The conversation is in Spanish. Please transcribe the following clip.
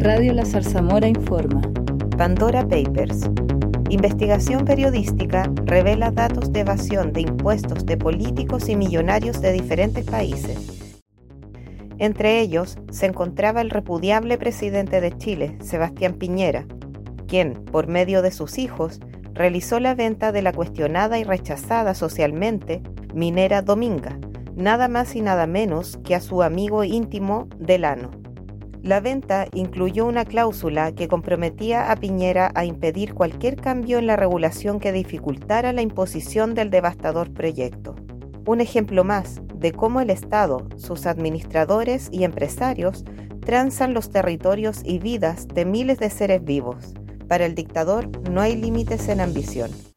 Radio La Zarzamora informa. Pandora Papers. Investigación periodística revela datos de evasión de impuestos de políticos y millonarios de diferentes países. Entre ellos se encontraba el repudiable presidente de Chile, Sebastián Piñera, quien, por medio de sus hijos, realizó la venta de la cuestionada y rechazada socialmente minera Dominga, nada más y nada menos que a su amigo íntimo Delano. La venta incluyó una cláusula que comprometía a Piñera a impedir cualquier cambio en la regulación que dificultara la imposición del devastador proyecto. Un ejemplo más de cómo el Estado, sus administradores y empresarios transan los territorios y vidas de miles de seres vivos. Para el dictador no hay límites en ambición.